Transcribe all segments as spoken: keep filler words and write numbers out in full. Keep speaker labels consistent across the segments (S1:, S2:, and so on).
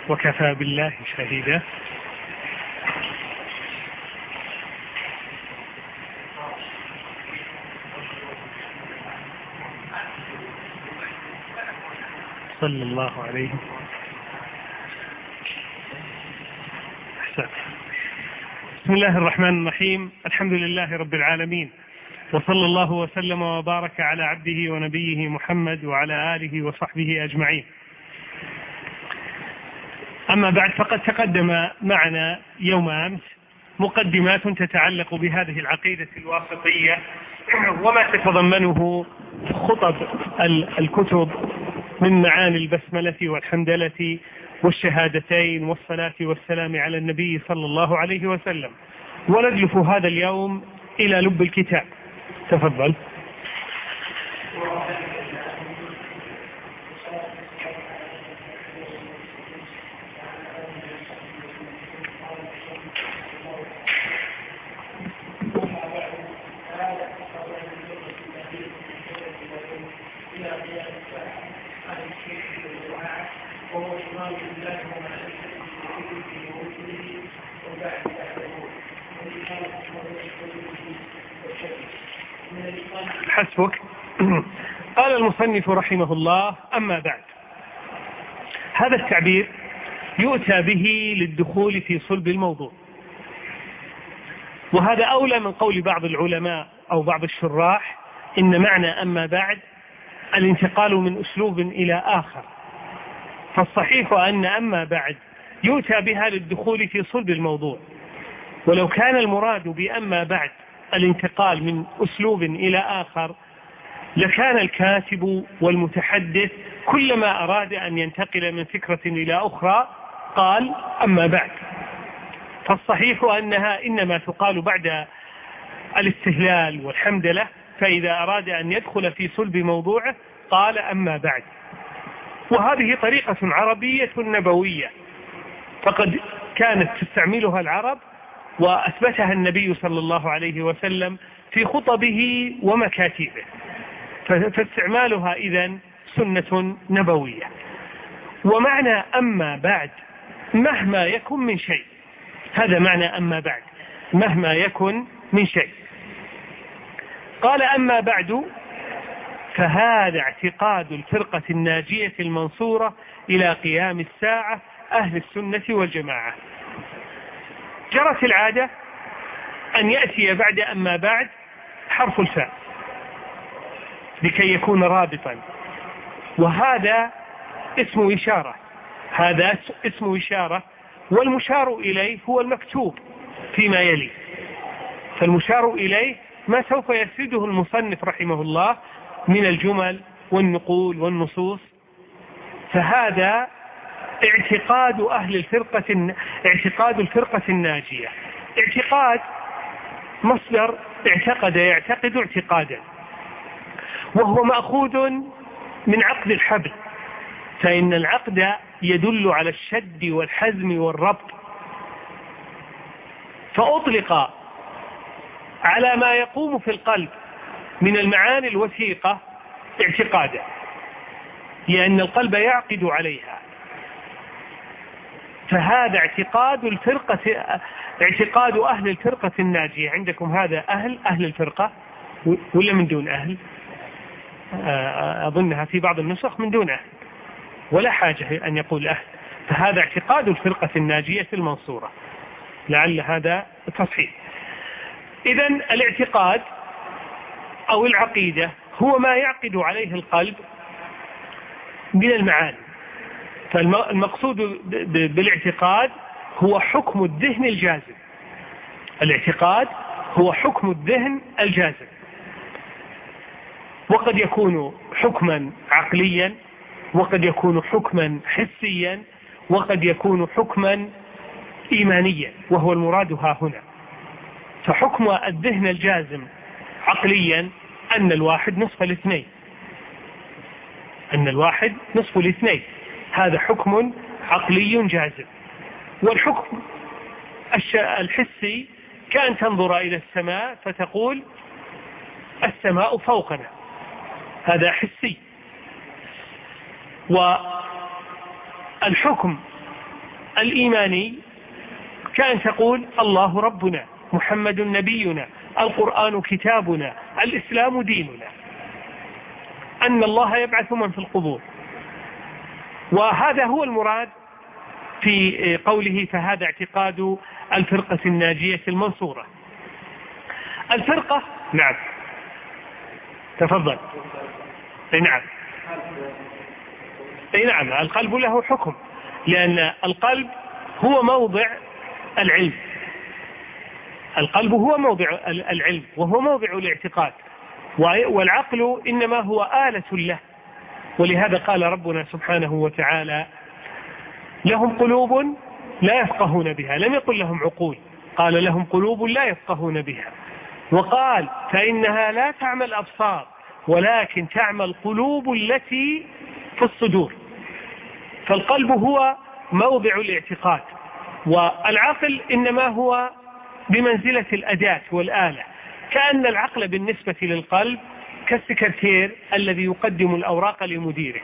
S1: وكفى بالله شهيدا. صلى الله عليه وسلم. بسم الله الرحمن الرحيم. الحمد لله رب العالمين، وصلى الله وسلم وبارك على عبده ونبيه محمد وعلى آله وصحبه أجمعين. أما بعد، فقد تقدم معنا يوم أمس مقدمات تتعلق بهذه العقيدة الواسطية وما تتضمنه خطب الكتب من معاني البسملة والحمدلة والشهادتين والصلاة والسلام على النبي صلى الله عليه وسلم، ونجلف هذا اليوم إلى لب الكتاب. تفضل. حسبك. قال المصنف رحمه الله: أما بعد. هذا التعبير يؤتى به للدخول في صلب الموضوع، وهذا أولى من قول بعض العلماء أو بعض الشراح إن معنى أما بعد الانتقال من أسلوب إلى آخر، فالصحيح أن أما بعد يؤتى بها للدخول في صلب الموضوع. ولو كان المراد بأما بعد الانتقال من أسلوب إلى آخر لكان الكاتب والمتحدث كلما أراد أن ينتقل من فكرة إلى أخرى قال أما بعد، فالصحيح أنها إنما تقال بعد الاستهلال والحمدلة، فإذا أراد أن يدخل في صلب موضوعه قال أما بعد. وهذه طريقة عربية نبوية، فقد كانت تستعملها العرب وأثبتها النبي صلى الله عليه وسلم في خطبه ومكاتبه، فاستعمالها إذن سنة نبوية. ومعنى أما بعد مهما يكن من شيء، هذا معنى أما بعد مهما يكن من شيء. قال: أما بعد فهذا اعتقاد الفرقة الناجية المنصورة إلى قيام الساعة أهل السنة والجماعة. جرت العادة أن يأتي بعد أما بعد حرف الفاء لكي يكون رابطا، وهذا اسم إشارة، هذا اسم إشارة، والمشار إليه هو المكتوب فيما يلي. فالمشار إليه ما سوف يسرده المصنف رحمه الله من الجمل والنقول والنصوص، فهذا اعتقاد أهل الفرقة اعتقاد الفرقة الناجية. اعتقاد مصدر اعتقد يعتقد اعتقادا، وهو مأخوذ من عقد الحبل، فإن العقد يدل على الشد والحزم والربط، فأطلق على ما يقوم في القلب من المعاني الوثيقة اعتقادا، لأن القلب يعقد عليها. فهذا اعتقاد الفرقة اعتقاد أهل الفرقة الناجية. عندكم هذا أهل أهل الفرقة ولا من دون أهل؟ أظنها في بعض النسخ من دون أهل، ولا حاجة أن يقول أهل. فهذا اعتقاد الفرقة الناجية المنصورة، لعل هذا تصحيح. إذن الاعتقاد أو العقيدة هو ما يعقد عليه القلب من المعاني. فالمقصود بالاعتقاد هو حكم الذهن الجازم. الاعتقاد هو حكم الذهن الجازم، وقد يكون حكما عقليا، وقد يكون حكما حسيا، وقد يكون حكما إيمانيا، وهو المراد ها هنا. فحكم الذهن الجازم عقليا أن الواحد نصف الاثنين، أن الواحد نصف الاثنين، هذا حكم عقلي جازم. والحكم الحسي كأن تنظر إلى السماء فتقول السماء فوقنا، هذا حسي. والحكم الإيماني كأن تقول الله ربنا، محمد نبينا، القرآن كتابنا، الإسلام ديننا، أن الله يبعث من في القبور. وهذا هو المراد في قوله فهذا اعتقاد الفرقة الناجية المنصورة. الفرقة، نعم تفضل. اي نعم، اي نعم، القلب له حكم، لأن القلب هو موضع العلم، القلب هو موضع العلم وهو موضع الاعتقاد، والعقل إنما هو آلة له. ولهذا قال ربنا سبحانه وتعالى لهم قلوب لا يفقهون بها، لم يقل لهم عقول، قال لهم قلوب لا يفقهون بها، وقال فإنها لا تعمى الأبصار ولكن تعمى القلوب التي في الصدور. فالقلب هو موضع الاعتقاد، والعقل إنما هو بمنزلة الأداة والآلة، كأن العقل بالنسبة للقلب كالسكرتير الذي يقدم الأوراق لمديره.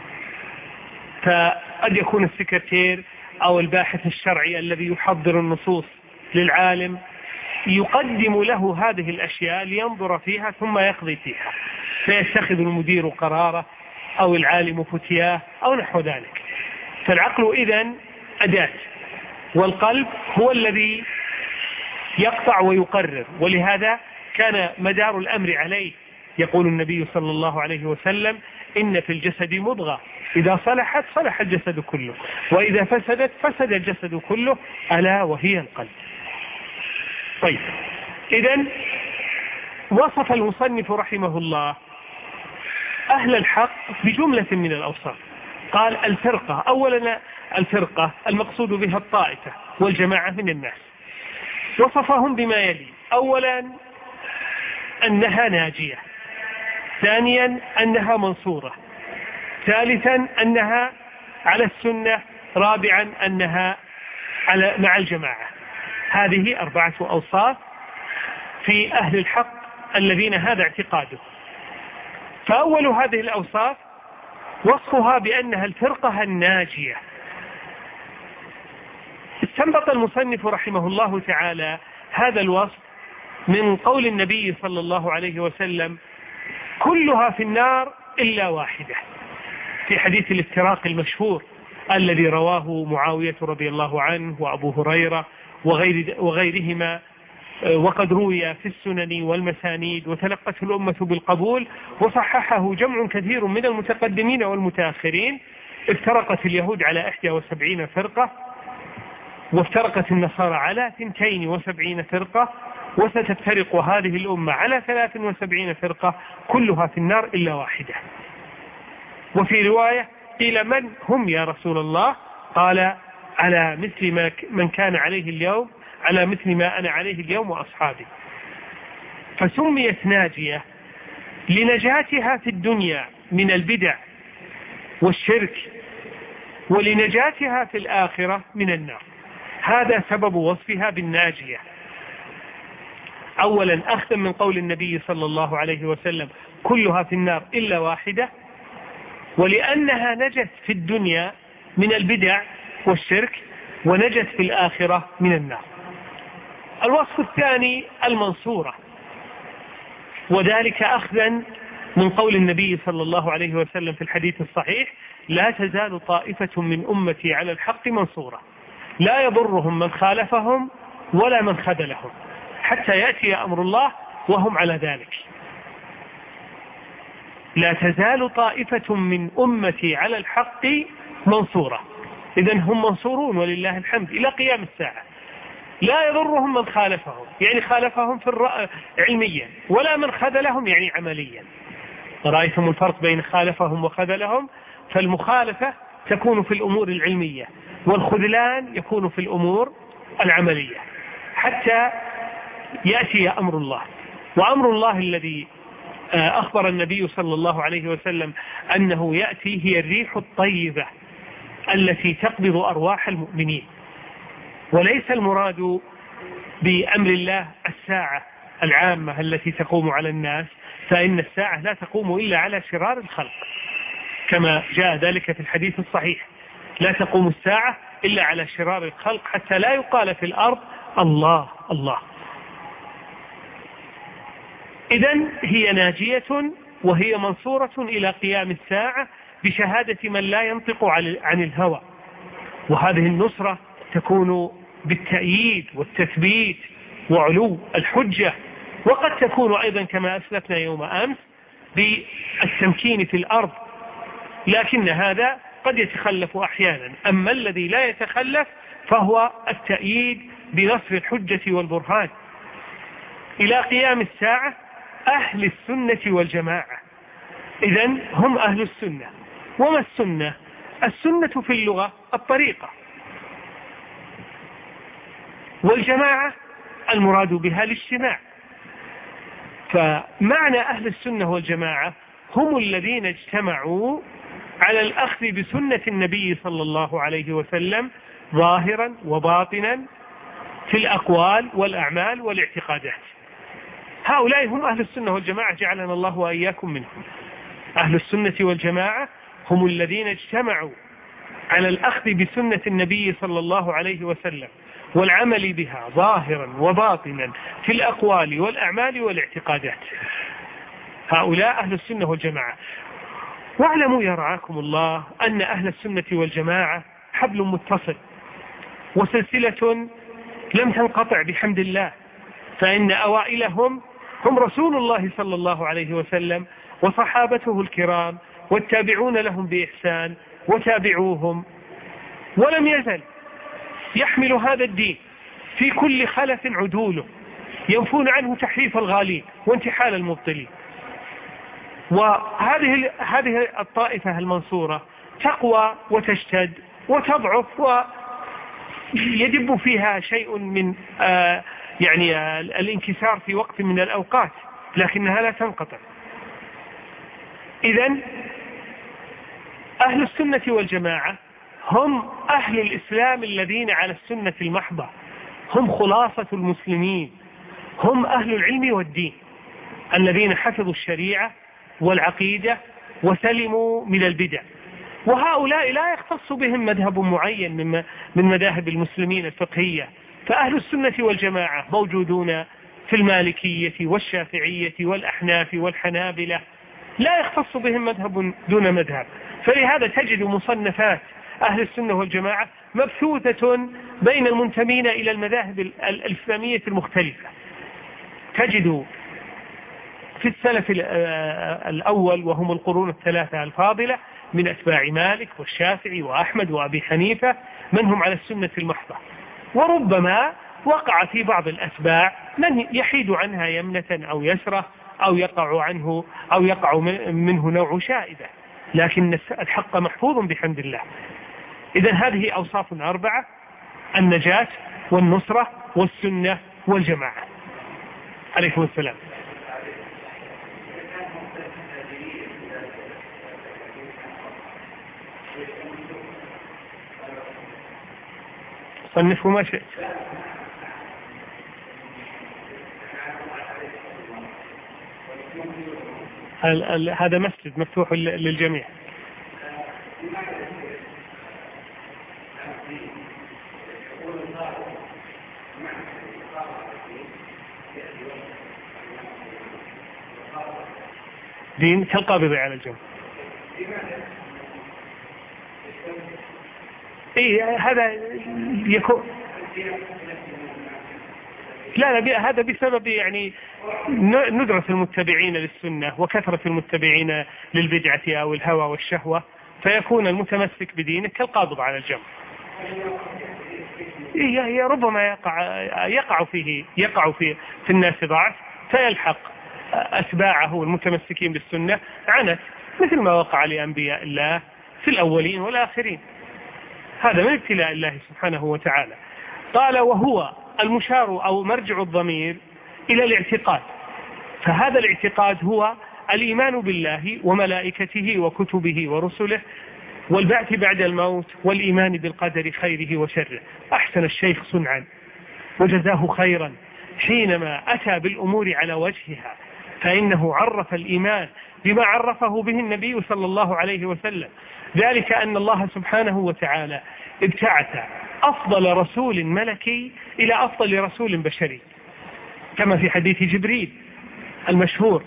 S1: فقد يكون السكرتير أو الباحث الشرعي الذي يحضر النصوص للعالم يقدم له هذه الأشياء لينظر فيها ثم يقضي فيها، فيتخذ المدير قراره أو العالم فتياه أو نحو ذلك. فالعقل إذن أداة، والقلب هو الذي يقطع ويقرر. ولهذا كان مدار الأمر عليه. يقول النبي صلى الله عليه وسلم إن في الجسد مضغة إذا صلحت صلح الجسد كله، وإذا فسدت فسد الجسد كله، ألا وهي القلب. طيب، إذن وصف المصنف رحمه الله أهل الحق بجملة من الأوصاف. قال الفرقة، أولا الفرقة المقصود بها الطائفة والجماعة من الناس. وصفهم بما يلي: أولا أنها ناجية، ثانيا أنها منصورة، ثالثا أنها على السنة، رابعا أنها على مع الجماعة. هذه أربعة أوصاف في أهل الحق الذين هذا اعتقاده. فأول هذه الأوصاف وصفها بأنها الفرقة الناجية. استنبط المصنف رحمه الله تعالى هذا الوصف من قول النبي صلى الله عليه وسلم كلها في النار إلا واحدة، في حديث الافتراق المشهور الذي رواه معاوية رضي الله عنه وأبو هريرة وغير وغيرهما، وقد روي في السنن والمسانيد وتلقته الأمة بالقبول، وصححه جمع كثير من المتقدمين والمتأخرين. افترقت اليهود على إحدى وسبعين فرقة، وافترقت النصارى على ثنتين وسبعين فرقة، وستفترق هذه الأمة على ثلاث وسبعين فرقة، كلها في النار إلا واحدة. وفي رواية قيل من هم يا رسول الله؟ قال على مثل ما من كان عليه اليوم، على مثل ما أنا عليه اليوم وأصحابي. فسميت ناجية لنجاتها في الدنيا من البدع والشرك، ولنجاتها في الآخرة من النار. هذا سبب وصفها بالناجية. أولا أخذا من قول النبي صلى الله عليه وسلم كلها في النار إلا واحدة، ولأنها نجت في الدنيا من البدع والشرك، ونجت في الآخرة من النار. الوصف الثاني المنصورة، وذلك أخذا من قول النبي صلى الله عليه وسلم في الحديث الصحيح لا تزال طائفة من أمتي على الحق منصورة لا يضرهم من خالفهم ولا من خذلهم حتى يأتي أمر الله وهم على ذلك. لا تزال طائفة من أمتي على الحق منصورة، إذن هم منصورون ولله الحمد إلى قيام الساعة. لا يضرهم من خالفهم، يعني خالفهم في الرأي علميا، ولا من خذلهم يعني عمليا. رأيتم الفرق بين خالفهم وخذلهم؟ فالمخالفة تكون في الأمور العلمية، والخذلان يكون في الأمور العملية، حتى يأتي أمر الله. وأمر الله الذي أخبر النبي صلى الله عليه وسلم أنه يأتي هي الريح الطيبة التي تقبض أرواح المؤمنين. وليس المراد بأمر الله الساعة العامة التي تقوم على الناس، فإن الساعة لا تقوم إلا على شرار الخلق كما جاء ذلك في الحديث الصحيح. لا تقوم الساعة إلا على شرار الخلق حتى لا يقال في الأرض الله الله. إذن هي ناجية وهي منصورة إلى قيام الساعة بشهادة من لا ينطق عن الهوى. وهذه النصرة تكون بالتأييد والتثبيت وعلو الحجة، وقد تكون أيضا كما أسلفنا يوم أمس بالتمكين في الأرض، لكن هذا قد يتخلف أحيانا. أما الذي لا يتخلف فهو التأييد بنصر الحجة والبرهان. إلى قيام الساعة أهل السنة والجماعة، إذن هم أهل السنة. وما السنة؟ السنة في اللغة الطريقة، والجماعة المراد بها الاجتماع. فمعنى أهل السنة والجماعة هم الذين اجتمعوا على الأخذ بسنة النبي صلى الله عليه وسلم ظاهرا وباطنا في الأقوال والأعمال والاعتقادات. هؤلاء هم أهل السنة والجماعة، جعلنا الله وإياكم منهم. أهل السنة والجماعة هم الذين اجتمعوا على الأخذ بسنة النبي صلى الله عليه وسلم والعمل بها ظاهرا وباطنا في الأقوال والأعمال والاعتقادات. هؤلاء أهل السنة والجماعة. واعلموا يرعاكم الله أن أهل السنة والجماعة حبل متصل وسلسلة لم تنقطع بحمد الله، فإن أوائلهم هم رسول الله صلى الله عليه وسلم وصحابته الكرام والتابعون لهم بإحسان وتابعوهم، ولم يزل يحمل هذا الدين في كل خلف عدوله، ينفون عنه تحريف الغالين وانتحال المبطلين. وهذه هذه الطائفة المنصورة تقوى وتشتد وتضعف ويدب فيها شيء من آه يعني آه الانكسار في وقت من الأوقات، لكنها لا تنقطع. إذن أهل السنة والجماعة هم أهل الإسلام الذين على السنة المحضة، هم خلاصة المسلمين، هم أهل العلم والدين الذين حفظوا الشريعة والعقيدة وسلموا من البدع. وهؤلاء لا يختص بهم مذهب معين من مذاهب المسلمين الفقهية، فأهل السنة والجماعة موجودون في المالكية والشافعية والأحناف والحنابلة، لا يختص بهم مذهب دون مذهب. فلهذا تجد مصنفات أهل السنة والجماعة مبثوثة بين المنتمين إلى المذاهب الإسلامية المختلفة. تجد في السلف الأول وهم القرون الثلاثة الفاضلة من أتباع مالك والشافعي وأحمد وأبي حنيفة من هم على السنة المحضة، وربما وقع في بعض الأتباع من يحيد عنها يمنة أو يسرة أو يقع عنه أو يقع منه نوع شائبة، لكن الحق محفوظ بحمد الله. إذن هذه أوصاف أربعة: النجاة والنصرة والسنة والجماعة. عليكم السلام. صنفوا ما شئت. هذا مسجد مفتوح للجميع. دين كالقابض على الجمع. إيه هذا يكون لا لا هذا بسبب يعني ندرة المتبعين للسنة وكثرة المتبعين للبدعة أو الهوى والشهوة، فيكون المتمسك بدينه كالقابض على الجمع. إيه ربما يقع يقع فيه يقع في في الناس ضعف فيلحق أتباعه المتمسكين بالسنة عنت، مثل ما وقع لأنبياء الله في الأولين والآخرين. هذا من ابتلاء الله سبحانه وتعالى. قال: وهو المشار أو مرجع الضمير إلى الاعتقاد، فهذا الاعتقاد هو الإيمان بالله وملائكته وكتبه ورسله والبعث بعد الموت والإيمان بالقدر خيره وشره. أحسن الشيخ صنعا وجزاه خيرا حينما أتى بالأمور على وجهها فإنه عرف الإيمان بما عرفه به النبي صلى الله عليه وسلم، ذلك أن الله سبحانه وتعالى ابتعث أفضل رسول ملكي إلى أفضل رسول بشري، كما في حديث جبريل المشهور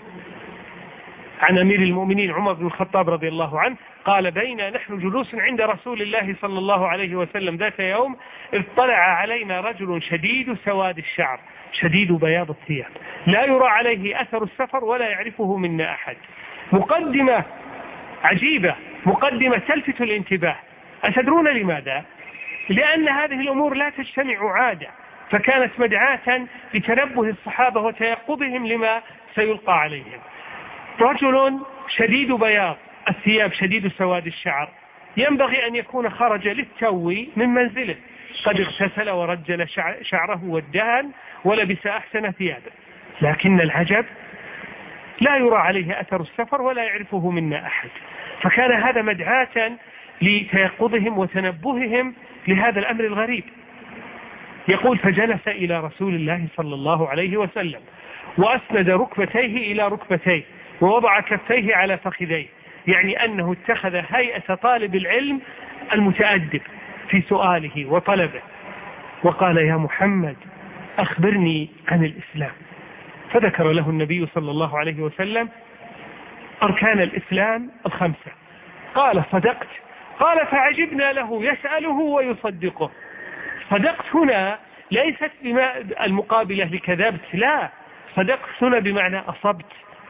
S1: عن أمير المؤمنين عمر بن الخطاب رضي الله عنه قال: بينا نحن جلوس عند رسول الله صلى الله عليه وسلم ذات يوم إذ طلع علينا رجل شديد سواد الشعر شديد بياض الثياب لا يرى عليه أثر السفر ولا يعرفه منا أحد. مقدمة عجيبة، مقدمة تلفت الانتباه. أتدرون لماذا؟ لأن هذه الأمور لا تجتمع عادة، فكانت مدعاة لتنبه الصحابة وتيقظهم لما سيلقى عليهم. رجل شديد بياض الثياب شديد سواد الشعر ينبغي أن يكون خرج للتو من منزله، قد اغتسل ورجل شعره والدهن ولبس أحسن ثيابه، لكن العجب لا يرى عليه أثر السفر ولا يعرفه منا أحد. فكان هذا مدعاة لتيقظهم وتنبههم لهذا الأمر الغريب. يقول: فجلس إلى رسول الله صلى الله عليه وسلم وأسند ركبتيه إلى ركبتيه ووضع كفيه على فخذيه، يعني أنه اتخذ هيئة طالب العلم المتأدب في سؤاله وطلبه، وقال: يا محمد أخبرني عن الإسلام. فذكر له النبي صلى الله عليه وسلم أركان الإسلام الخمسة. قال: صدقت. قال: فعجبنا له يسأله ويصدقه. صدقت هنا ليست بما المقابلة لكذبت، لا، صدقت هنا بمعنى أصبت.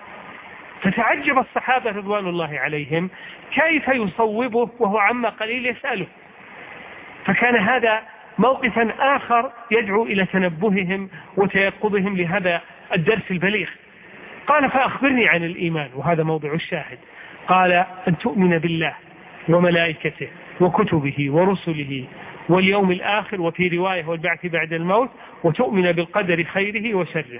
S1: فتعجب الصحابة رضوان الله عليهم كيف يصوبه وهو عما قليل يسأله. فكان هذا موقفا آخر يدعو إلى تنبههم وتيقظهم لهذا الدرس البليغ. قال: فأخبرني عن الإيمان، وهذا موضع الشاهد. قال: أن تؤمن بالله وملائكته وكتبه ورسله واليوم الآخر، وفي رواية والبعث بعد الموت، وتؤمن بالقدر خيره وشره.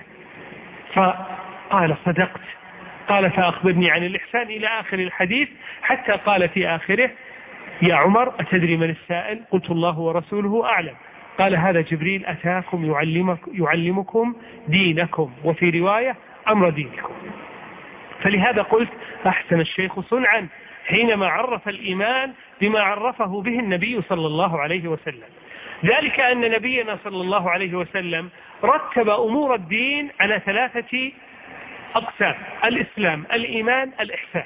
S1: فقال: صدقت. قال: فأخبرني عن الإحسان إلى آخر الحديث، حتى قال في آخره: يا عمر أتدري من السائل؟ قلت: الله ورسوله أعلم. قال: هذا جبريل أتاكم يعلمك يعلمكم دينكم، وفي رواية أمر دينكم. فلهذا قلت: أحسن الشيخ صنعا حينما عرف الإيمان بما عرفه به النبي صلى الله عليه وسلم، ذلك أن نبينا صلى الله عليه وسلم رتب أمور الدين على ثلاثة أقسام: الإسلام، الإيمان، الإحسان.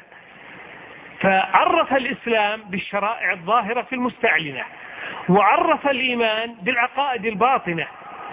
S1: فعرف الإسلام بالشرائع الظاهرة المستعلنة، وعرف الإيمان بالعقائد الباطنة،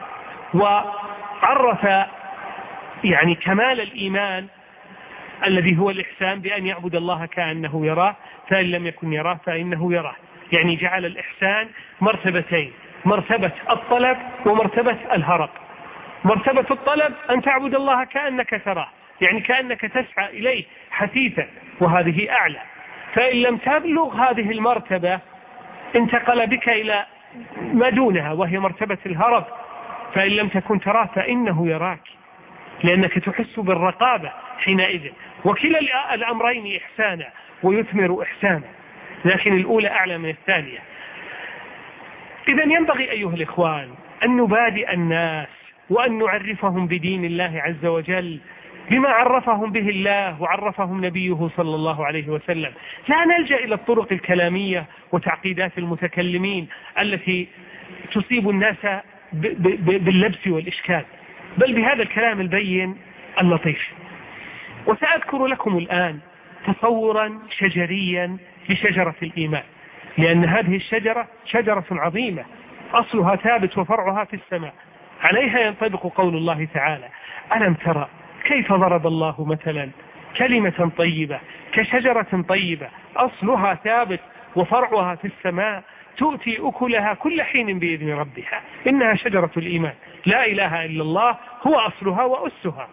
S1: وعرف يعني كمال الإيمان الذي هو الإحسان بأن يعبد الله كأنه يراه، فإن لم يكن يراه فإنه يراه. يعني جعل الإحسان مرتبتين: مرتبة الطلب ومرتبة الهرب. مرتبة الطلب أن تعبد الله كأنك تراه، يعني كأنك تسعى إليه حثيثا، وهذه أعلى. فإن لم تبلغ هذه المرتبة انتقل بك إلى ما دونها، وهي مرتبة الهرب. فإن لم تكن تراه فإنه يراك، لأنك تحس بالرقابة حينئذ. وكلا الأمرين إحسانا ويثمر إحسانا، لكن الأولى أعلى من الثانية. إذن ينبغي أيها الإخوان أن نبادئ الناس وأن نعرفهم بدين الله عز وجل بما عرفهم به الله وعرفهم نبيه صلى الله عليه وسلم. لا نلجأ إلى الطرق الكلامية وتعقيدات المتكلمين التي تصيب الناس باللبس والإشكال، بل بهذا الكلام البين اللطيف. وسأذكر لكم الآن تصورا شجريا لشجرة الإيمان، لأن هذه الشجرة شجرة عظيمة أصلها ثابت وفرعها في السماء، عليها ينطبق قول الله تعالى: ألم ترى كيف ضرب الله مثلا كلمة طيبة كشجرة طيبة أصلها ثابت وفرعها في السماء تؤتي أكلها كل حين بإذن ربها. إنها شجرة الإيمان، لا إله إلا الله هو أصلها وأسها.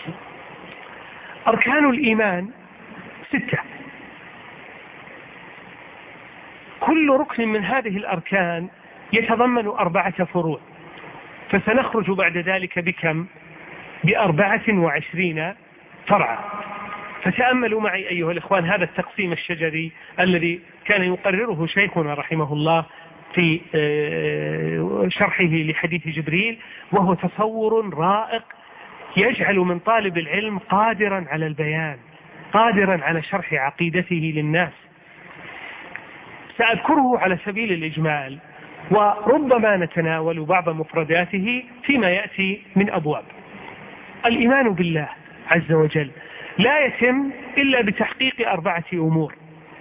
S1: أركان الإيمان ستة، كل ركن من هذه الأركان يتضمن أربعة فروع، فسنخرج بعد ذلك بكم؟ بأربعة وعشرين فرعا. فتأملوا معي أيها الإخوان هذا التقسيم الشجري الذي كان يقرره شيخنا رحمه الله في شرحه لحديث جبريل، وهو تصور رائق يجعل من طالب العلم قادرا على البيان، قادرا على شرح عقيدته للناس. سأذكره على سبيل الإجمال، وربما نتناول بعض مفرداته فيما يأتي من أبواب. الإيمان بالله عز وجل لا يتم إلا بتحقيق أربعة أمور: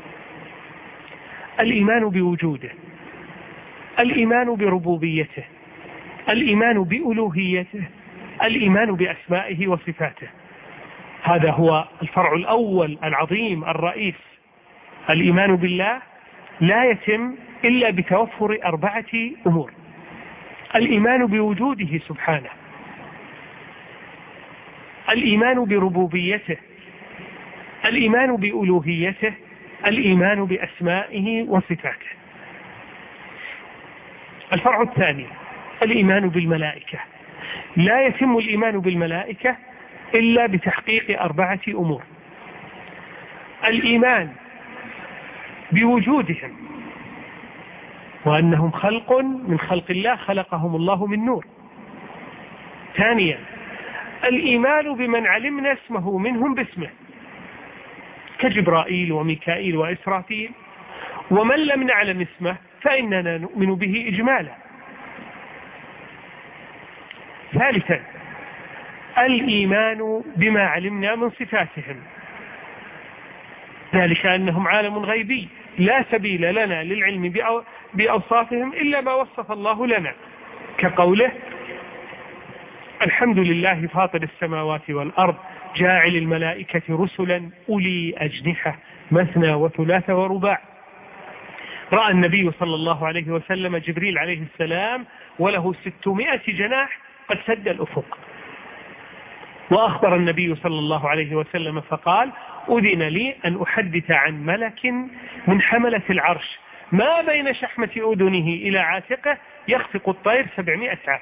S1: الإيمان بوجوده، الإيمان بربوبيته، الإيمان بألوهيته، الإيمان بأسمائه وصفاته. هذا هو الفرع الأول العظيم الرئيس. الإيمان بالله لا يتم إلا بتوفر أربعة أمور: الإيمان بوجوده سبحانه، الإيمان بربوبيته، الإيمان بألوهيته، الإيمان بأسمائه وصفاته. الفرع الثاني: الإيمان بالملائكة. لا يتم الإيمان بالملائكة إلا بتحقيق أربعة أمور: الإيمان بوجودهم، وأنهم خلق من خلق الله خلقهم الله من نور. ثانيا: الإيمان بمن علمنا اسمه منهم باسمه كجبرائيل وميكائيل وإسرافيل، ومن لم نعلم اسمه فإننا نؤمن به إجمالا. ثالثا: الإيمان بما علمنا من صفاتهم، ذلك أنهم عالم غيبي لا سبيل لنا للعلم بأوصافهم إلا ما وصف الله لنا، كقوله: الحمد لله فاطر السماوات والأرض جاعل الملائكة رسلا أولي أجنحة مثنى وثلاث ورباع. رأى النبي صلى الله عليه وسلم جبريل عليه السلام وله ستمائة جناح قد سد الأفق. وأخبر النبي صلى الله عليه وسلم فقال: أذن لي أن أحدث عن ملك من حملة العرش ما بين شحمة أذنه إلى عاتقه يخفق الطير سبعمائة عام.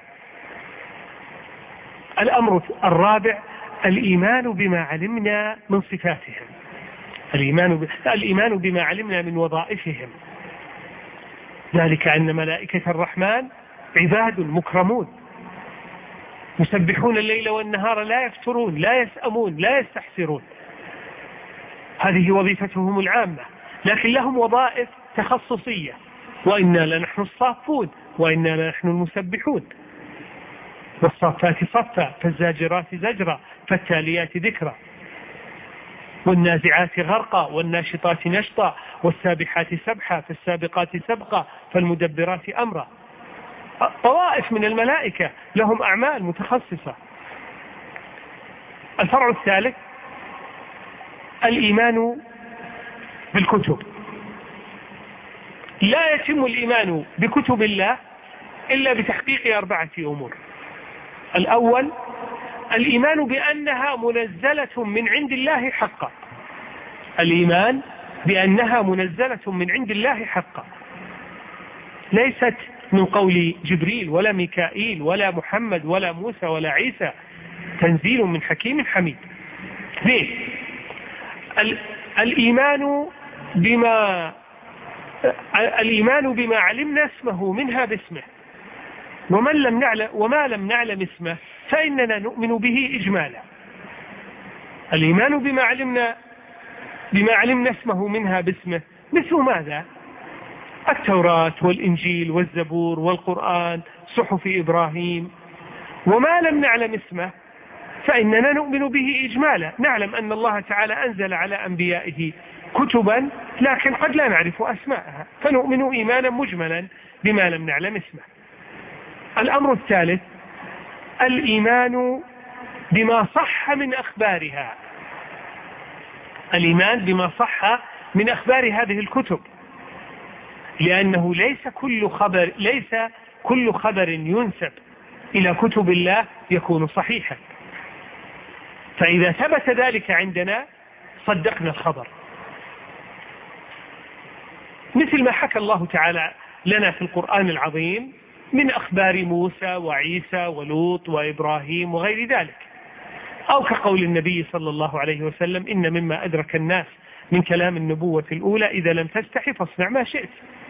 S1: الأمر الرابع: الإيمان بما علمنا من صفاتهم، الإيمان, ب... الإيمان بما علمنا من وظائفهم، ذلك أن ملائكة الرحمن عباد مكرمون يسبحون الليل والنهار لا يفترون لا يسأمون لا يستحسرون. هذه وظيفتهم العامة، لكن لهم وظائف تخصصية: وإنا لنحن الصافون وإنا لنحن المسبحون، والصافات صفا فالزاجرات زجرا فالتاليات ذكرا، والنازعات غرقا والناشطات نشطا والسابحات سبحا فالسابقات سبقا فالمدبرات أمرا. طوائف من الملائكة لهم أعمال متخصصة. الفرع الثالث: الإيمان بالكتب. لا يتم الإيمان بكتب الله إلا بتحقيق أربعة أمور: الأول: الإيمان بأنها منزلة من عند الله حقا، الإيمان بأنها منزلة من عند الله حقا، ليست من قول جبريل ولا ميكائيل ولا محمد ولا موسى ولا عيسى، تنزيل من حكيم حميد. اثنين: الإيمان بما الإيمان بما علمنا اسمه منها باسمه، ومن لم نعلم وما لم نعلم اسمه فإننا نؤمن به إجمالا. الإيمان بما علمنا بما علمنا اسمه منها باسمه مثل ماذا؟ التوراة والإنجيل والزبور والقرآن، صحف إبراهيم. وما لم نعلم اسمه فإننا نؤمن به إجمالا، نعلم أن الله تعالى أنزل على أنبيائه كتبا لكن قد لا نعرف أسماءها، فنؤمن إيمانا مجملا بما لم نعلم اسمه. الأمر الثالث: الإيمان بما صح من أخبارها، الإيمان بما صح من أخبار هذه الكتب، لأنه ليس كل خبر ليس كل خبر ينسب إلى كتب الله يكون صحيحا، فإذا ثبت ذلك عندنا صدقنا الخبر، مثل ما حكى الله تعالى لنا في القرآن العظيم من أخبار موسى وعيسى ولوط وإبراهيم وغير ذلك، أو كقول النبي صلى الله عليه وسلم: إن مما أدرك الناس من كلام النبوة الأولى إذا لم تستحي فاصنع ما شئت.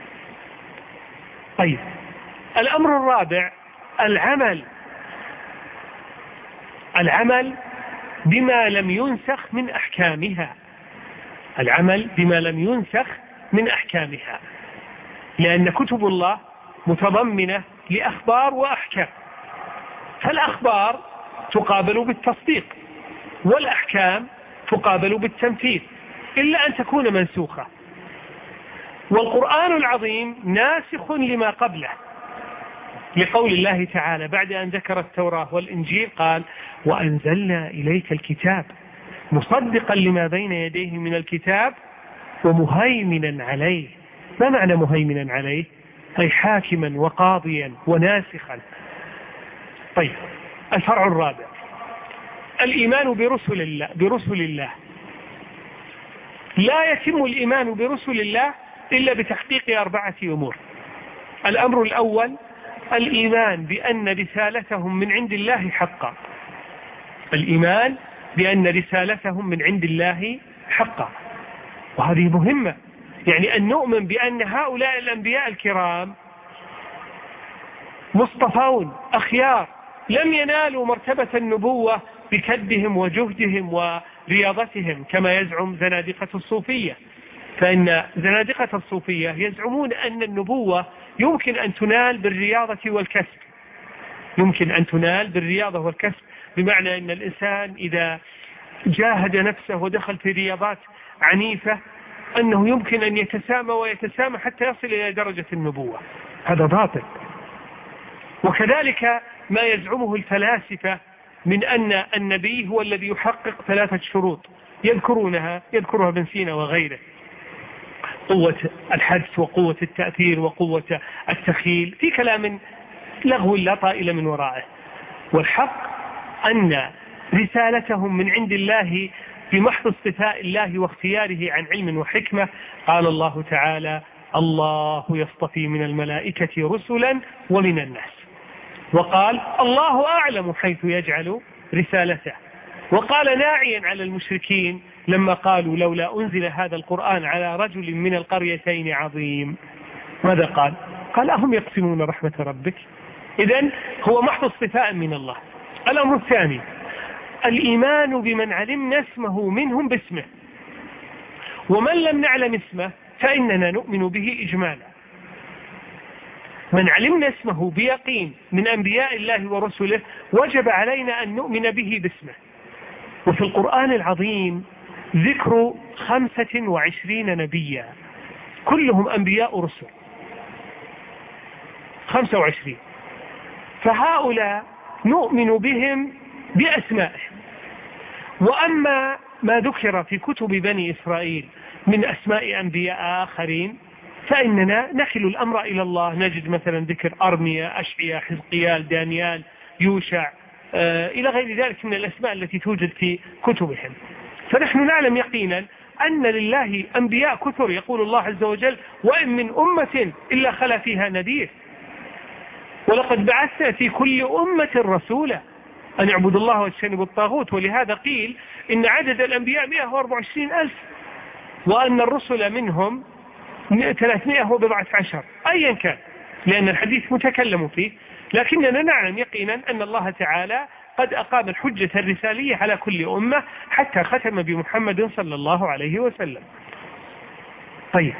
S1: طيب، الأمر الرابع: العمل العمل بما لم ينسخ من أحكامها، العمل بما لم ينسخ من أحكامها، لأن كتب الله متضمنة لأخبار وأحكام، فالأخبار تقابل بالتصديق والأحكام تقابل بالتنفيذ إلا أن تكون منسوخة. والقرآن العظيم ناسخ لما قبله، لقول الله تعالى بعد أن ذكر التوراة والإنجيل قال وأنزلنا إليك الكتاب مصدقا لما بين يديه من الكتاب ومهيمنا عليه. ما معنى مهيمنا عليه؟ أي حاكما وقاضيا وناسخا. طيب، الفرع الرابع الإيمان برسل الله. برسل الله لا يتم الإيمان برسل الله إلا بتحقيق أربعة أمور. الأمر الأول الإيمان بأن رسالتهم من عند الله حقا، الإيمان بأن رسالتهم من عند الله حقا، وهذه مهمة، يعني أن نؤمن بأن هؤلاء الأنبياء الكرام مصطفون أخيار لم ينالوا مرتبة النبوة بكدهم وجهدهم ورياضتهم كما يزعم زنادقة الصوفية. فإن زنادقة الصوفية يزعمون أن النبوة يمكن أن تنال بالرياضة والكسب، يمكن أن تنال بالرياضة والكسب، بمعنى أن الإنسان إذا جاهد نفسه ودخل في رياضات عنيفة أنه يمكن أن يتسامى ويتسامى حتى يصل إلى درجة النبوة. هذا باطل. وكذلك ما يزعمه الفلاسفة من أن النبي هو الذي يحقق ثلاثة شروط يذكرونها يذكرها ابن سينا وغيره: قوة الحدس وقوة التأثير وقوة التخيل، في كلام لغو لا طائل من ورائه. والحق أن رسالتهم من عند الله بمحض اصطفاء الله واختياره عن علم وحكمة. قال الله تعالى: الله يصطفي من الملائكة رسلا ومن الناس. وقال: الله أعلم حيث يجعل رسالته. وقال ناعيا على المشركين لما قالوا: لولا أنزل هذا القرآن على رجل من القريتين عظيم. ماذا قال؟ قال: أهم يقسمون رحمة ربك؟ إذن هو محض اصطفاء من الله. الأمر الثاني الإيمان بمن علمنا اسمه منهم باسمه، ومن لم نعلم اسمه فإننا نؤمن به إجمالا. من علمنا اسمه بيقين من أنبياء الله ورسله وجب علينا أن نؤمن به باسمه. وفي القرآن العظيم ذكر خمسة وعشرين نبيا كلهم أنبياء رسل، خمسة وعشرين، فهؤلاء نؤمن بهم بأسمائهم. وأما ما ذكر في كتب بني إسرائيل من أسماء أنبياء آخرين فإننا نحل الأمر إلى الله. نجد مثلا ذكر أرميا، أشعيا، حزقيال، دانيال، يوشع آه إلى غير ذلك من الأسماء التي توجد في كتبهم. فنحن نعلم يقينا أن لله أنبياء كثر، يقول الله عز وجل: وإن من أمة إلا خلا فيها نذير، ولقد بعثنا في كل أمة رسولا أن اعبدوا الله واجتنبوا الطاغوت. ولهذا قيل إن عدد الأنبياء مئة وأربعة وعشرين ألف، وأن الرسل منهم ثلاثمائة وبضعة عشر، أيا كان، لأن الحديث متكلم فيه. لكننا نعلم يقينا أن الله تعالى قد أقام الحجة الرسالية على كل أمة حتى ختم بمحمد صلى الله عليه وسلم. طيب،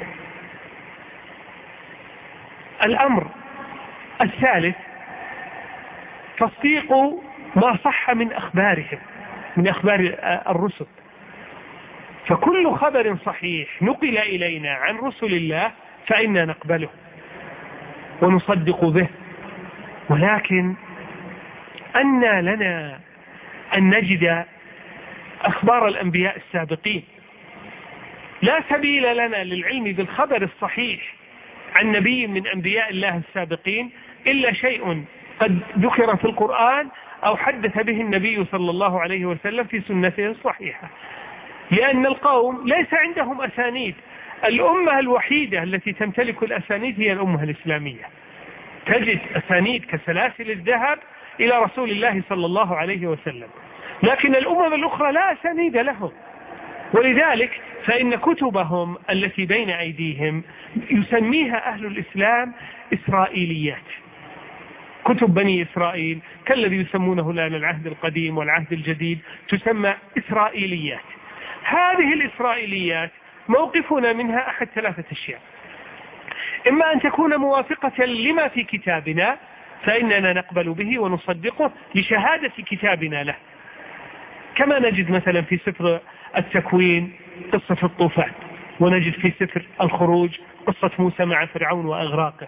S1: الأمر الثالث تصديق ما صح من أخبارهم، من أخبار الرسل. فكل خبر صحيح نقل إلينا عن رسل الله فإنا نقبله ونصدق به. ولكن أن لنا أن نجد أخبار الأنبياء السابقين؟ لا سبيل لنا للعلم بالخبر الصحيح عن نبي من أنبياء الله السابقين إلا شيء قد ذكر في القرآن أو حدث به النبي صلى الله عليه وسلم في سنته الصحيحة. لأن القوم ليس عندهم أسانيد. الأمة الوحيدة التي تمتلك الأسانيد هي الأمة الإسلامية، تجد أسانيد كسلاسل الذهب إلى رسول الله صلى الله عليه وسلم، لكن الأمم الأخرى لا أسانيد لهم. ولذلك فإن كتبهم التي بين أيديهم يسميها أهل الإسلام إسرائيليات، كتب بني إسرائيل كالذي يسمونه الآن العهد القديم والعهد الجديد تسمى إسرائيليات. هذه الإسرائيليات موقفنا منها أحد ثلاثة أشياء: إما أن تكون موافقة لما في كتابنا فإننا نقبل به ونصدقه لشهادة كتابنا له، كما نجد مثلا في سفر التكوين قصة الطوفان، ونجد في سفر الخروج قصة موسى مع فرعون وأغراقه.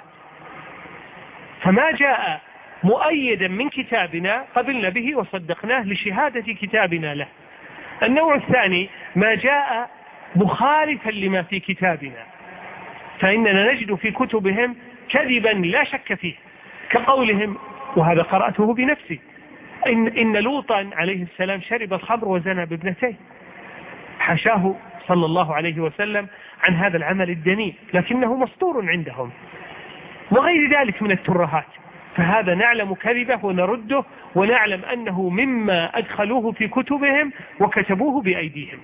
S1: فما جاء مؤيدا من كتابنا قبلنا به وصدقناه لشهادة كتابنا له. النوع الثاني ما جاء مخالفا لما في كتابنا، فإننا نجد في كتبهم كذبا لا شك فيه، كقولهم، وهذا قرأته بنفسي، إن, إن لوطا عليه السلام شرب الخمر وزنى بابنتيه. حشاه صلى الله عليه وسلم عن هذا العمل الدنيء، لكنه مسطور عندهم، وغير ذلك من الترهات. فهذا نعلم كذبه ونرده، ونعلم أنه مما أدخلوه في كتبهم وكتبوه بأيديهم.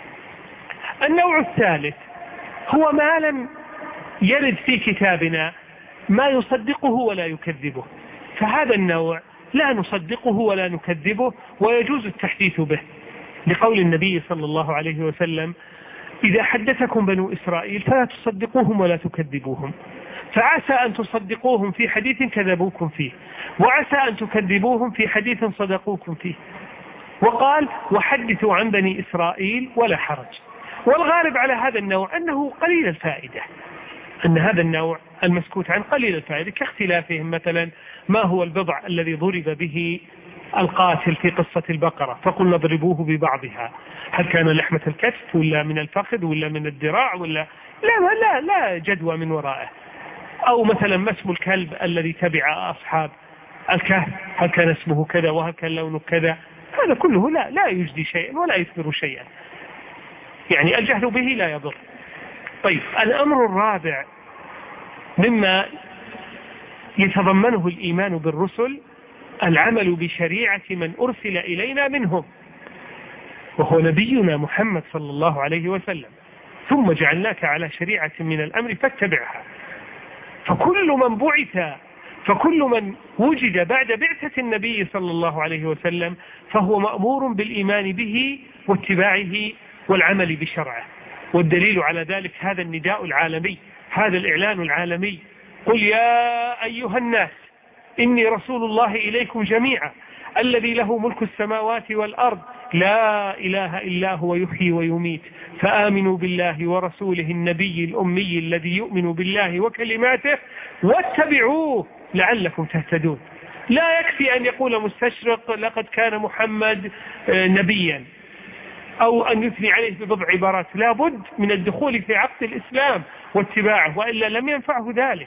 S1: النوع الثالث هو ما لم يرد في كتابنا ما يصدقه ولا يكذبه، فهذا النوع لا نصدقه ولا نكذبه ويجوز التحديث به، لقول النبي صلى الله عليه وسلم: إذا حدثكم بنو إسرائيل فلا تصدقوهم ولا تكذبوهم، فعسى أن تصدقوهم في حديث كذبوكم فيه، وعسى أن تكذبوهم في حديث صدقوكم فيه. وقال: وحدثوا عن بني إسرائيل ولا حرج. والغالب على هذا النوع أنه قليل الفائدة، أن هذا النوع المسكوت عن قليل الفائدة، كاختلافهم مثلا ما هو البضع الذي ضرب به القاتل في قصة البقرة فقلنا اضربوه ببعضها، هل كان لحمة الكتف ولا من الفخذ ولا من الذراع ولا لا لا لا جدوى من ورائه. أو مثلا ما اسم الكلب الذي تبع أصحاب الكهف، هل كان اسمه كذا وهل كان لونه كذا، هذا كله لا لا يجدي شيئا ولا يثمر شيئا، يعني الجهل به لا يضر. طيب، الأمر الرابع مما يتضمنه الإيمان بالرسل العمل بشريعة من أرسل إلينا منهم، وهو نبينا محمد صلى الله عليه وسلم: ثم جعلناك على شريعة من الأمر فاتبعها. فكل من بعث فكل من وجد بعد بعثة النبي صلى الله عليه وسلم فهو مأمور بالإيمان به واتباعه والعمل بشرعه. والدليل على ذلك هذا النداء العالمي، هذا الإعلان العالمي: قل يا أيها الناس إني رسول الله إليكم جميعا الذي له ملك السماوات والأرض لا إله إلا هو يحيي ويميت فآمنوا بالله ورسوله النبي الأمي الذي يؤمن بالله وكلماته واتبعوه لعلكم تهتدون. لا يكفي أن يقول مستشرق لقد كان محمد نبيا أو أن يثني عليه بضع عبارات، لا بد من الدخول في عقد الإسلام واتباعه، وإلا لم ينفعه ذلك.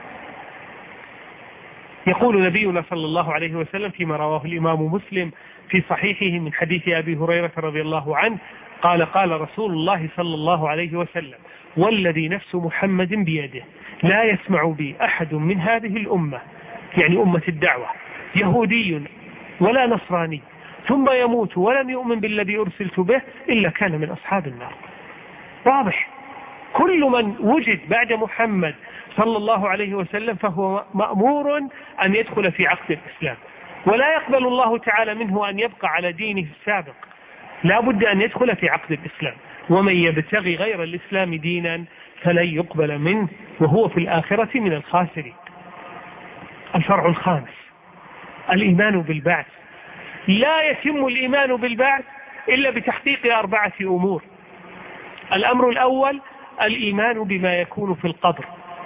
S1: يقول نبينا صلى الله عليه وسلم فيما رواه الإمام مسلم في صحيحه من حديث أبي هريرة رضي الله عنه قال: قال رسول الله صلى الله عليه وسلم: والذي نفس محمد بيده لا يسمع بي أحد من هذه الأمة، يعني أمة الدعوة، يهودي ولا نصراني، ثم يموت ولم يؤمن بالذي أرسلت به إلا كان من أصحاب النار. واضح، كل من وجد بعد محمد صلى الله عليه وسلم فهو مأمور أن يدخل في عقد الإسلام، ولا يقبل الله تعالى منه أن يبقى على دينه السابق، لا بد أن يدخل في عقد الإسلام. ومن يبتغي غير الإسلام دينا فلن يقبل منه وهو في الآخرة من الخاسرين. الفرع الخامس الإيمان بالبعث. لا يتم الإيمان بالبعث إلا بتحقيق أربعة أمور. الأمر الأول الإيمان بما يكون في القبر،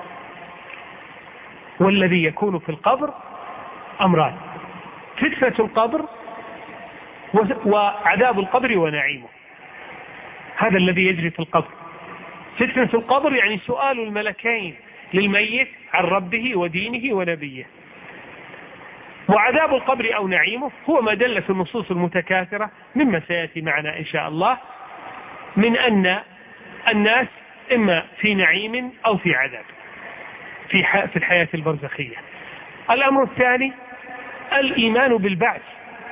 S1: والذي يكون في القبر أمران: فتنة القبر وعذاب القبر ونعيمه. هذا الذي يجري في القبر. فتنة القبر يعني سؤال الملكين للميت عن ربه ودينه ونبيه. وعذاب القبر أو نعيمه هو ما دلت النصوص المتكاثرة مما سيأتي معنا إن شاء الله، من أن الناس إما في نعيم أو في عذاب في في الحياة البرزخية. الأمر الثاني الإيمان بالبعث،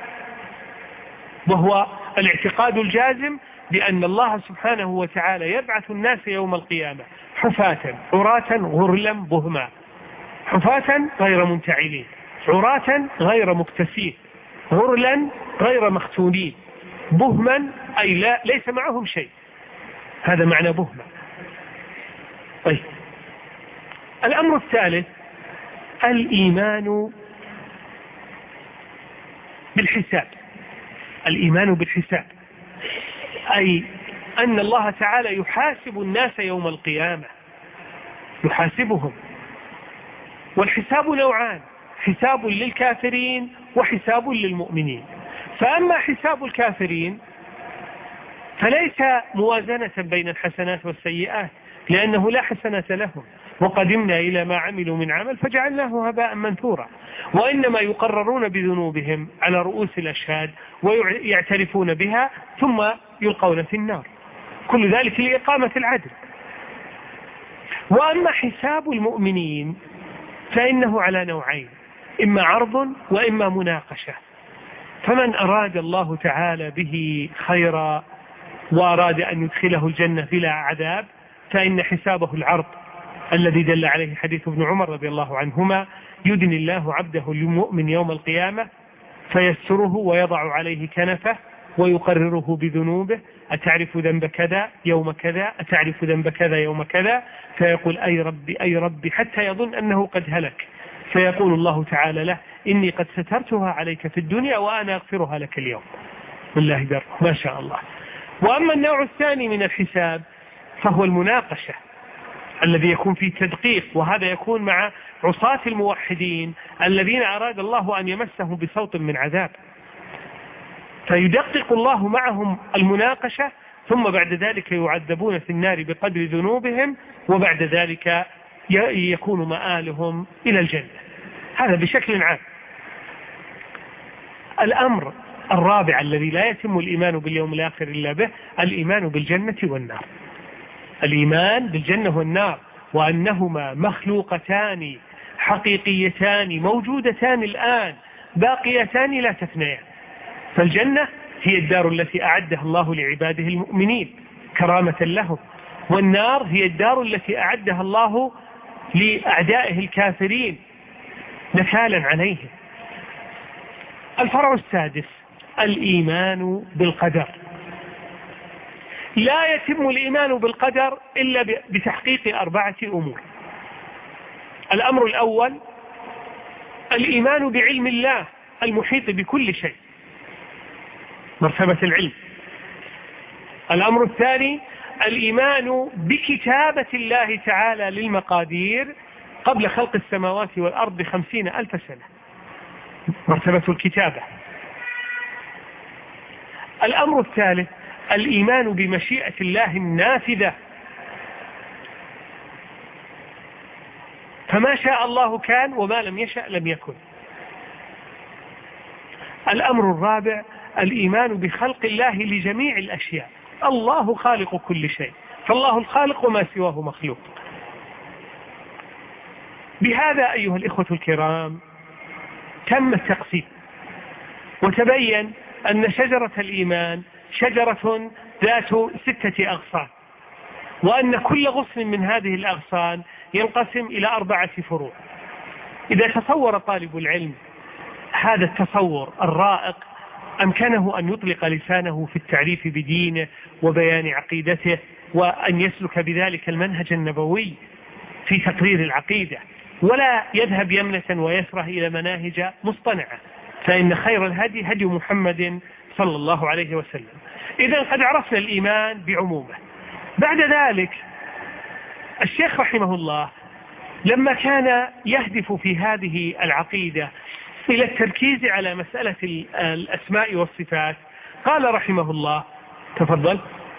S1: وهو الاعتقاد الجازم بأن الله سبحانه وتعالى يبعث الناس يوم القيامة حفاة عراة غرلا بهما، حفاة غير منتعلين، عراة غير مكتسين، غرلا غير مختونين، بهما أي لا ليس معهم شيء، هذا معنى بهما. طيب الأمر الثالث الإيمان بالحساب. الإيمان بالحساب أي أن الله تعالى يحاسب الناس يوم القيامة، يحاسبهم. والحساب نوعان، حساب للكافرين وحساب للمؤمنين. فأما حساب الكافرين فليس موازنة بين الحسنات والسيئات، لأنه لا حسنة لهم، وقدمنا إلى ما عملوا من عمل فجعلناه هباء منثورا. وإنما يقررون بذنوبهم على رؤوس الأشهاد ويعترفون بها ثم يلقون في النار، كل ذلك لإقامة العدل. وأما حساب المؤمنين فإنه على نوعين، إما عرض وإما مناقشة. فمن أراد الله تعالى به خيرا وأراد أن يدخله الجنة بلا عذاب فإن حسابه العرض الذي دل عليه حديث ابن عمر رضي الله عنهما: يدني الله عبده المؤمن يوم القيامة فيسره ويضع عليه كنفه ويقرره بذنوبه: أتعرف ذنب كذا يوم كذا، أتعرف ذنب كذا يوم كذا، فيقول أي ربي أي ربي حتى يظن أنه قد هلك، فيقول الله تعالى له: إني قد سترتها عليك في الدنيا وأنا أغفرها لك اليوم. والله بر ما شاء الله. وأما النوع الثاني من الحساب فهو المناقشة الذي يكون فيه تدقيق، وهذا يكون مع عصاة الموحدين الذين أراد الله أن يمسهم بصوت من عذاب، فيدقق الله معهم المناقشة، ثم بعد ذلك يعذبون في النار بقدر ذنوبهم، وبعد ذلك يكون مآلهم إلى الجنة. هذا بشكل عام. الأمر الرابع الذي لا يتم الإيمان باليوم الآخر إلا به الإيمان بالجنة والنار. الإيمان بالجنة والنار، وأنهما مخلوقتان حقيقيتان موجودتان الآن باقيتان لا تفنيان. فالجنة هي الدار التي أعدها الله لعباده المؤمنين كرامة لهم، والنار هي الدار التي أعدها الله لأعدائه الكافرين نكالا عليهم. الفرع السادس الإيمان بالقدر. لا يتم الإيمان بالقدر إلا بتحقيق أربعة أمور. الأمر الأول الإيمان بعلم الله المحيط بكل شيء، مرتبة العلم. الأمر الثاني الإيمان بكتابة الله تعالى للمقادير قبل خلق السماوات والأرض بخمسين ألف سنة، مرتبة الكتابة. الأمر الثالث الإيمان بمشيئة الله النافذة، فما شاء الله كان وما لم يشأ لم يكن. الأمر الرابع الإيمان بخلق الله لجميع الأشياء، الله خالق كل شيء، فالله الخالق وما سواه مخلوق. بهذا أيها الإخوة الكرام تم التقسيم، وتبين أن شجرة الإيمان شجرة ذات ستة أغصان، وأن كل غصن من هذه الأغصان ينقسم إلى أربعة فروع. إذا تصور طالب العلم هذا التصور الرائق أمكنه أن يطلق لسانه في التعريف بدينه وبيان عقيدته، وأن يسلك بذلك المنهج النبوي في تقرير العقيدة، ولا يذهب يمنة ويسره إلى مناهج مصطنعة، فإن خير الهدي هدي محمد صلى الله عليه وسلم. إذن قد عرفنا الإيمان بعمومه. بعد ذلك الشيخ رحمه الله لما كان يهدف في هذه العقيدة إلى التركيز على مسألة الأسماء والصفات قال رحمه الله، تفضل.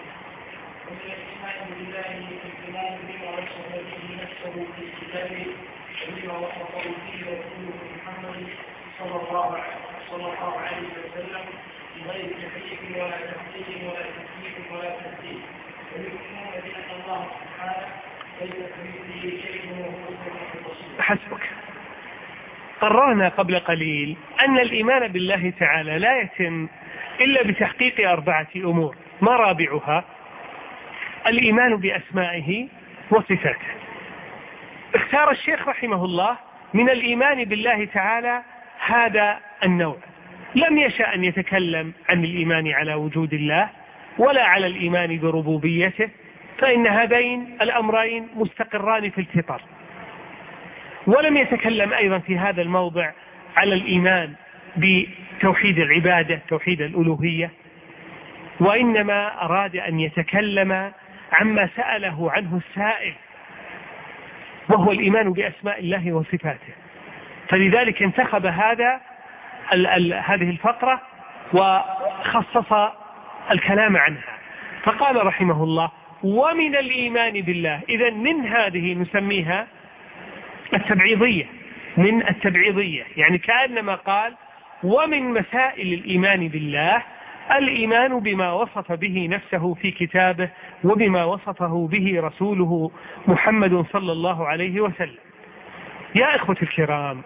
S1: حسبك. قررنا قبل قليل أن الإيمان بالله تعالى لا يتم إلا بتحقيق أربعة أمور، ما رابعها؟ الإيمان بأسمائه وصفاته. اختار الشيخ رحمه الله من الإيمان بالله تعالى هذا النوع لم يشأ أن يتكلم عن الإيمان على وجود الله ولا على الإيمان بربوبيته، فإن هذين الأمرين مستقران في الفطر. ولم يتكلم أيضا في هذا الموضع على الإيمان بتوحيد العبادة، توحيد الألوهية، وإنما أراد أن يتكلم عما سأله عنه السائل، وهو الإيمان بأسماء الله وصفاته. فلذلك انتخب هذا ال ال هذه الفقرة وخصص الكلام عنها، فقال رحمه الله: ومن الإيمان بالله. إذن من هذه نسميها التبعيضية، من التبعيضية، يعني كأنما قال: ومن مسائل الإيمان بالله الإيمان بما وصف به نفسه في كتابه وبما وصفه به رسوله محمد صلى الله عليه وسلم. يا إخوة الكرام،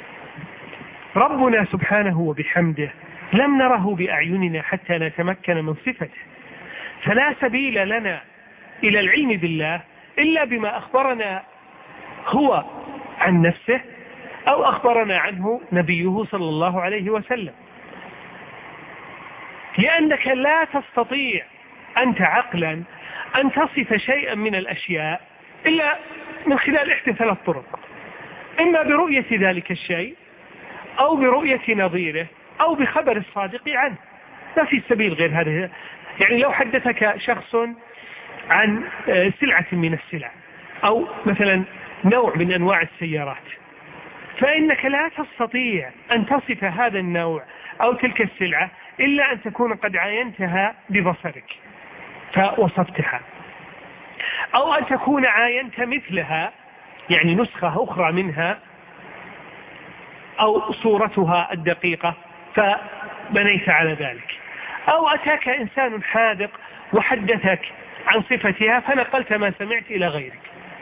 S1: ربنا سبحانه وبحمده لم نره بأعيننا حتى نتمكن من صفته، فلا سبيل لنا إلى العلم بالله إلا بما أخبرنا هو عن نفسه أو أخبرنا عنه نبيه صلى الله عليه وسلم، لأنك لا تستطيع أنت عقلا أن تصف شيئا من الأشياء إلا من خلال إحدى ثلاث طرق: إما برؤية ذلك الشيء، أو برؤية نظيره، أو بخبر الصادق عنه. ما في سبيل غير هذا. يعني لو حدثك شخص عن سلعة من السلع، أو مثلا نوع من أنواع السيارات، فإنك لا تستطيع أن تصف هذا النوع أو تلك السلعة إلا أن تكون قد عاينتها ببصرك فوصفتها، أو أن تكون عاينت مثلها، يعني نسخة أخرى منها أو صورتها الدقيقة فبنيت على ذلك، أو أتاك إنسان حاذق وحدثك عن صفتها فنقلت ما سمعت إلى غيرك.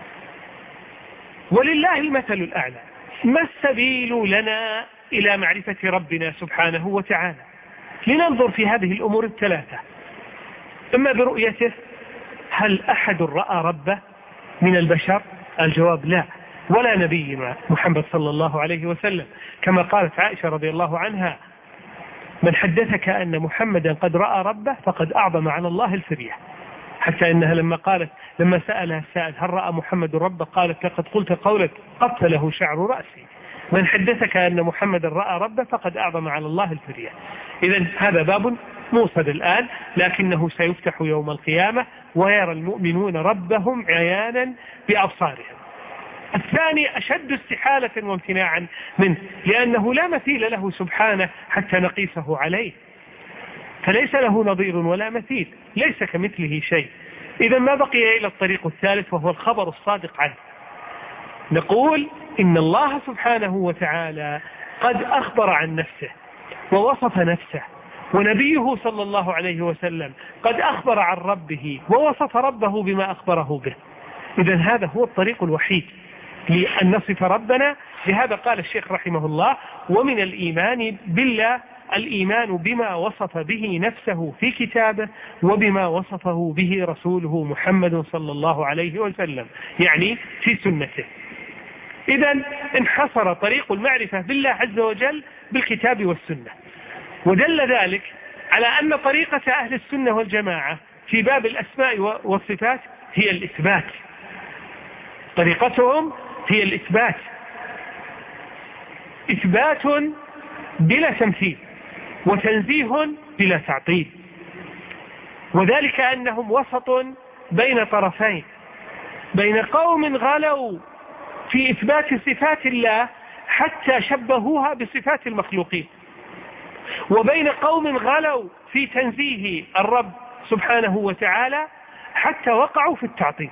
S1: ولله المثل الأعلى. ما السبيل لنا إلى معرفة ربنا سبحانه وتعالى؟ لننظر في هذه الأمور الثلاثة: إما برؤيته. هل أحد رأى ربه من البشر؟ الجواب لا، ولا نبينا محمد صلى الله عليه وسلم، كما قالت عائشة رضي الله عنها: من حدثك أن محمدا قد رأى ربه فقد أعظم على الله الفرية. حتى إنها لما قالت لما سألها السائل: هل رأى محمد ربه؟ قالت: لقد قلت قولك قتله شعر رأسي. من حدثك أن محمدا رأى ربه فقد أعظم على الله الفرية. إذن هذا باب موصد الآن، لكنه سيفتح يوم القيامة ويرى المؤمنون ربهم عيانا بأبصارهم. الثاني أشد استحالة وامتناعا منه، لأنه لا مثيل له سبحانه حتى نقيسه عليه، فليس له نظير ولا مثيل، ليس كمثله شيء. إذا ما بقي إلى الطريق الثالث، وهو الخبر الصادق عنه. نقول إن الله سبحانه وتعالى قد أخبر عن نفسه ووصف نفسه، ونبيه صلى الله عليه وسلم قد أخبر عن ربه ووصف ربه بما أخبره به. إذن هذا هو الطريق الوحيد لأن نصف ربنا. لهذا قال الشيخ رحمه الله: ومن الإيمان بالله الإيمان بما وصف به نفسه في كتابه وبما وصفه به رسوله محمد صلى الله عليه وسلم، يعني في سنته. إذن انحصر طريق المعرفة بالله عز وجل بالكتاب والسنة، ودل ذلك على أن طريقة أهل السنة والجماعة في باب الأسماء والصفات هي الإثبات. طريقتهم هي الإثبات، إثبات بلا تمثيل وتنزيه بلا تعطيل، وذلك أنهم وسط بين طرفين، بين قوم غلوا في إثبات صفات الله حتى شبهوها بصفات المخلوقين، وبين قوم غلوا في تنزيه الرب سبحانه وتعالى حتى وقعوا في التعطيل.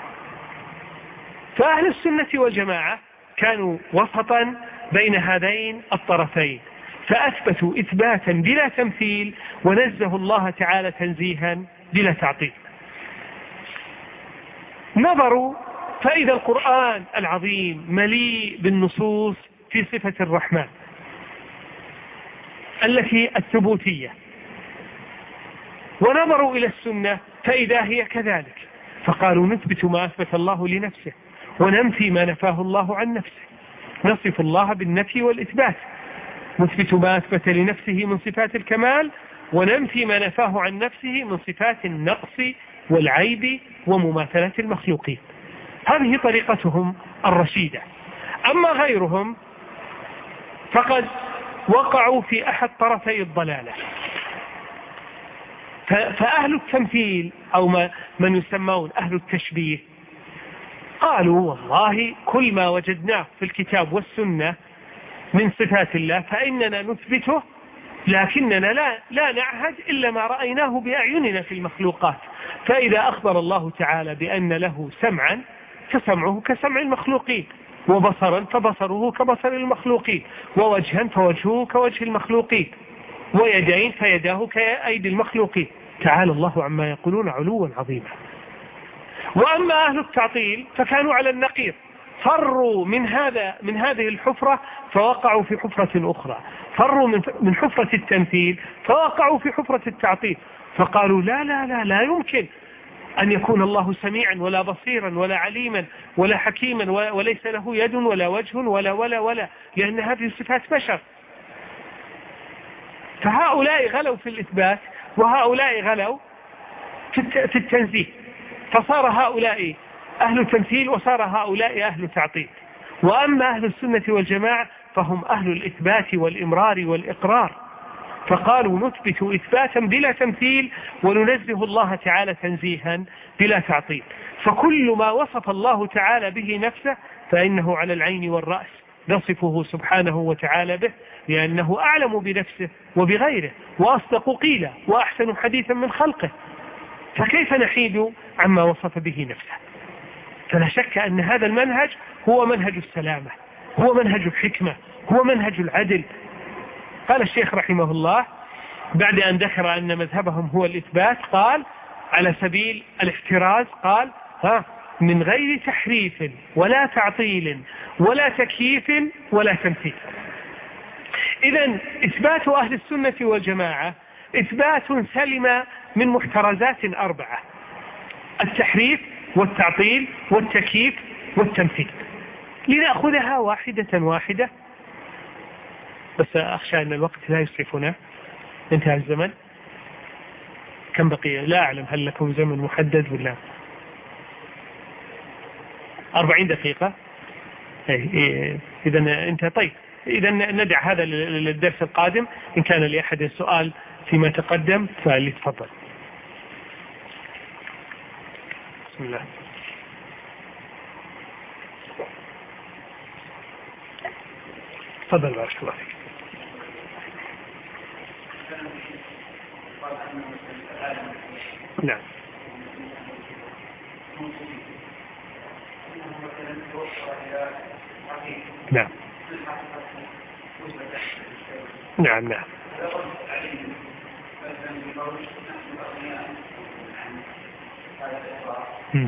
S1: فأهل السنة والجماعة كانوا وسطا بين هذين الطرفين، فأثبتوا إثباتا بلا تمثيل ونزهوا الله تعالى تنزيها بلا تعطيل. نظروا فإذا القرآن العظيم مليء بالنصوص في صفة الرحمن التي الثبوتية، ونظروا إلى السنة فإذا هي كذلك، فقالوا نثبت ما أثبت الله لنفسه، وننفي ما نفاه الله عن نفسه، نصف الله بالنفي والإثبات. نثبت ما أثبت لنفسه من صفات الكمال وننفي ما نفاه عن نفسه من صفات النقص والعيب ومماثلة المخلوقين. هذه طريقتهم الرشيدة. أما غيرهم فقد وقعوا في أحد طرفي الضلالة. فأهل التمثيل أو من يسمون أهل التشبيه قالوا والله كل ما وجدناه في الكتاب والسنة من صفات الله فإننا نثبته، لكننا لا, لا نعهد إلا ما رأيناه بأعيننا في المخلوقات. فإذا أخبر الله تعالى بأن له سمعا فسمعه كسمع المخلوقين، وبصرا فبصره كبصر المخلوقين، ووجها فوجهه كوجه المخلوقين، ويدين فيداه كأيدي المخلوقين. تعالى الله عما يقولون علوا عظيما. وأما أهل التعطيل فكانوا على النقيض، فروا من هذا من هذه الحفرة فوقعوا في حفرة أخرى، فروا من من حفرة التمثيل فوقعوا في حفرة التعطيل. فقالوا لا لا لا لا يمكن أن يكون الله سميعا ولا بصيرا ولا عليما ولا حكيما وليس له يد ولا وجه ولا ولا ولا لأن هذه صفات بشر. فهؤلاء غلوا في الإثبات وهؤلاء غلوا في التنزيه، فصار هؤلاء أهل تمثيل وصار هؤلاء أهل تعطيل. وأما أهل السنة والجماعة فهم أهل الإثبات والإمرار والإقرار، فقالوا نثبت إثباتا بلا تمثيل وننزه الله تعالى تنزيها بلا تعطيل. فكل ما وصف الله تعالى به نفسه فإنه على العين والرأس نصفه سبحانه وتعالى به، لأنه أعلم بنفسه وبغيره وأصدق قيلا وأحسن حديثا من خلقه، فكيف نحيد عما وصف به نفسه؟ فلا شك أن هذا المنهج هو منهج السلامة، هو منهج الحكمة، هو منهج العدل. قال الشيخ رحمه الله بعد أن ذكر أن مذهبهم هو الإثبات قال على سبيل الاحتراز قال ها من غير تحريف ولا تعطيل ولا تكييف ولا تمثيل. إذن إثبات أهل السنة والجماعة إثبات سلم من محترزات أربعة: التحريف والتعطيل والتكييف والتمثيل. لنأخذها واحدة واحدة، بس أخشى أن الوقت لا يسعفنا، انتهى الزمن. كم بقي؟ لا أعلم هل لكم زمن محدد ولا أربعين دقيقة؟ إذا انتهى. طيب إذا ندع هذا للدرس القادم. إن كان لأحد السؤال فيما تقدم فليتفضل. بسم الله. تفضل بارك الله فيك. نعم نعم نعم نعم م.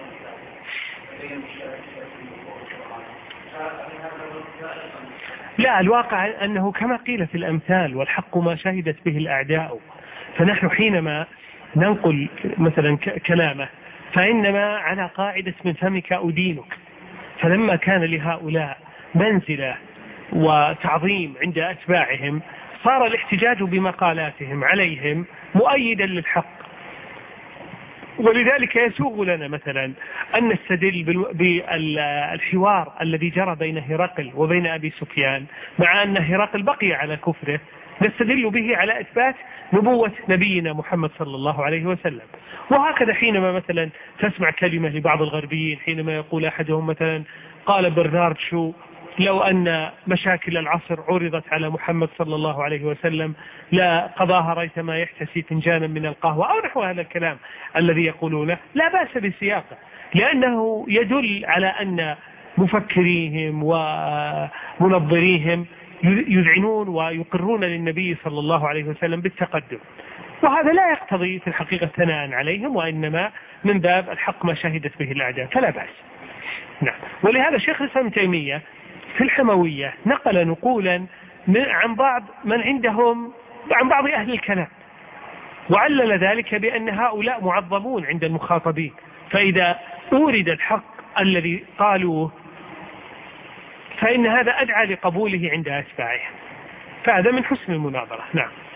S1: لا، الواقع أنه كما قيل في الأمثال والحق ما شهدت به الأعداء. فنحن حينما ننقل مثلا كلامه فإنما على قاعدة من فمك أدينك. فلما كان لهؤلاء منزلة وتعظيم عند أتباعهم صار الاحتجاج بمقالاتهم عليهم مؤيدا للحق. ولذلك يسوغ لنا مثلا أن نستدل بالحوار الذي جرى بين هرقل وبين أبي سفيان، مع أن هرقل بقي على كفره، نستدل به على إثبات نبوة نبينا محمد صلى الله عليه وسلم. وهكذا حينما مثلا تسمع كلمة لبعض الغربيين حينما يقول أحدهم مثلا قال برنارد شو لو أن مشاكل العصر عرضت على محمد صلى الله عليه وسلم لا قضاها ريثما يحتسي فنجانا من القهوة أو نحو هذا الكلام الذي يقولونه، لا بأس بسياقه، لأنه يدل على أن مفكريهم ومنظريهم يذعنون ويقرون للنبي صلى الله عليه وسلم بالتقدم. وهذا لا يقتضي في الحقيقة ثناء عليهم، وإنما من باب الحق ما شهدت به الأعداء، فلا بأس. نعم. ولهذا شيخ الإسلام ابن تيمية في الحموية نقل نقولا عن بعض من عندهم عن بعض أهل الكلام، وعلل ذلك بأن هؤلاء معظمون عند المخاطبين، فإذا أورد الحق الذي قالوه فإن هذا أدعى لقبوله عند أتباعهم. فهذا من حسن المناظرة. نعم.